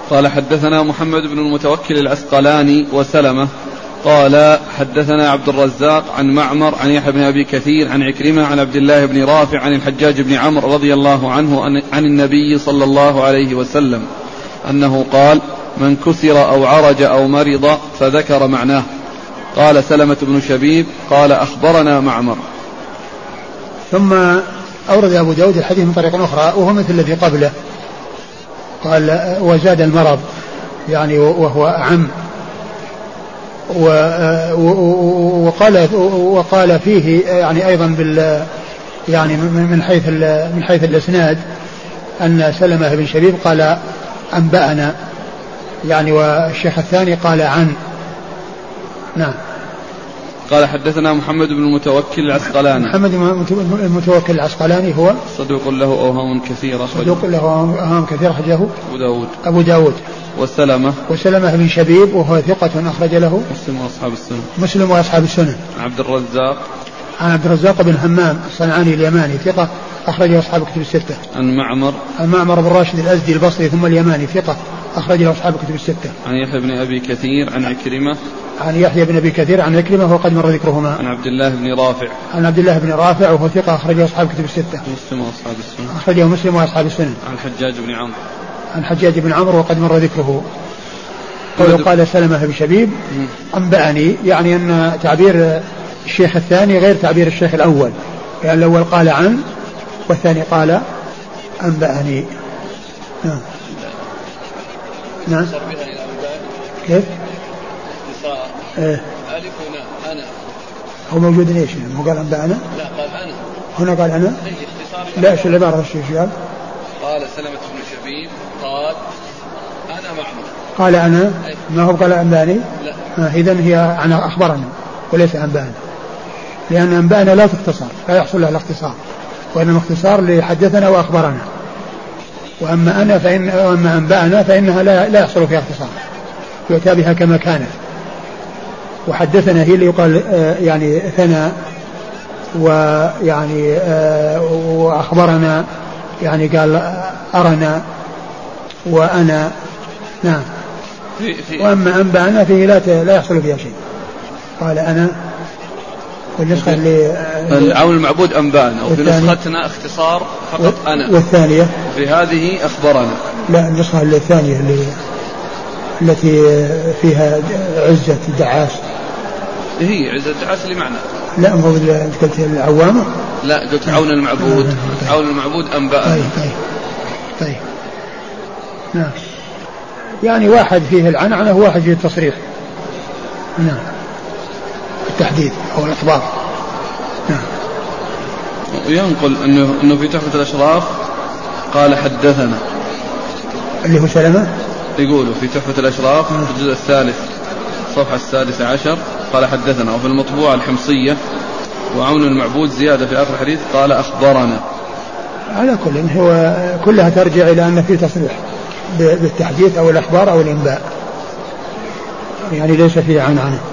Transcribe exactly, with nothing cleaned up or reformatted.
قال حدثنا محمد بن المتوكل العسقلاني وسلمة قال حدثنا عبد الرزاق عن معمر عن يحيى بن أبي كثير عن عكرمة عن عبد الله بن رافع عن الحجاج بن عمرو رضي الله عنه عن النبي صلى الله عليه وسلم أنه قال من كسر أو عرج أو مرض فذكر معناه. قال سلمة بن شبيب قال أخبرنا معمر. ثم أورد أبو داود الحديث من طريق أخرى وهو مثل الذي قبله، قال وزاد المرض يعني وهو أعم، وقال وقال فيه يعني أيضا بال يعني من حيث من حيث الإسناد أن سلمة بن شبيب قال أنبأنا يعني، والشيخ الثاني قال عن. نعم. قال حدثنا محمد بن المتوكل العسقلاني. محمد بن المتوكل العسقلاني هو صدوق له أوهام كثيرة. صدوق له أوهام كثيرة أخرجه أبو داود. أبو داود. والسلمة. وسلمة بن شبيب وهو ثقة أخرج له مسلم وأصحاب السنن. مسلم وأصحاب السنن. عبد الرزاق. عن عبد الرزاق بن همام الصنعاني اليماني ثقة أخرجه أصحاب الكتب الستة. عن معمر. عن معمر بن راشد الأزدي البصري ثم اليماني ثقة أخرج له أصحاب الكتب الستة. عن يحيى بن أبي كثير عن عكرمة. عن يحيى بن أبي كثير عن عكرمة وقد مر ذكرهما. عن عبد الله بن رافع. عن عبد الله بن رافع وهو ثقة أخرجه أصحاب الكتب الستة. مسلم وأصحاب السنن. أخرجه مسلم وأصحاب السنن. عن الحجاج بن عمرو. عن حجاج بن عمرو وقد مر ذكره. قال سلمة بن شبيب أنبأني، يعني أن تعبير الشيخ الثاني غير تعبير الشيخ الأول، يعني الأول قال عن والثاني قال أنبأني. نعم. نعم. كيف؟ ايه ألف هنا أنا هو موجود ليش؟ هو قال أنبأنا؟ لا قال أنا. هنا قال أنا؟ ايه لا شو العبارة الشيخ قال؟ قال سلمة بن شبيب قال أنا معمر. قال أنا أيه. ما هو قال أنبأني؟ لا. إذن هي عن أخبرنا وليس أنبأنا، لأن أنبأنا لا تختصر، لا يحصل لها الاختصار، وإنما اختصار لحدثنا وأخبرنا. وأما أنا فإن وأما أنبأنا فإنها لا, لا يحصل فيها اختصار، يؤتى بها كما كانت. وحدثنا هي اللي يقال آه يعني ثنى، ويعني آه وأخبرنا يعني قال أرنا وأنا. نعم. وأما أنبأنا فيه لا لا يحصل فيها شيء. قال أنا والنسخة اللي العون المعبود أنبأنا، وفي نسختنا اختصار فقط أنا. والثانية في هذه أخبرنا. لا النسخة الثانية اللي التي فيها عزة الدعاس. هي عزة الدعاس اللي معنا. لا مو قلت العوامة. لا قلت عون المعبود. طيب. عون المعبود أنبأنا. طيب طيب طيب. نعم. يعني واحد فيه العنعنة وواحد فيه التصريح. نعم. التحديد أو الإخبار. نعم. ينقل أنه أنه في تحفة الأشراف قال حدثنا، اللي هو سلمة. يقولوا في تحفة الأشراف في الجزء الثالث صفحة السادسة عشر قال حدثنا، وفي المطبوعة الحمصية وعون المعبود زيادة في آخر الحديث قال أخبرنا. على كل هو كلها ترجع إلى أن في تصريح بالتحديث أو الأخبار أو الإنباء، يعني ليس فيه عنعنة.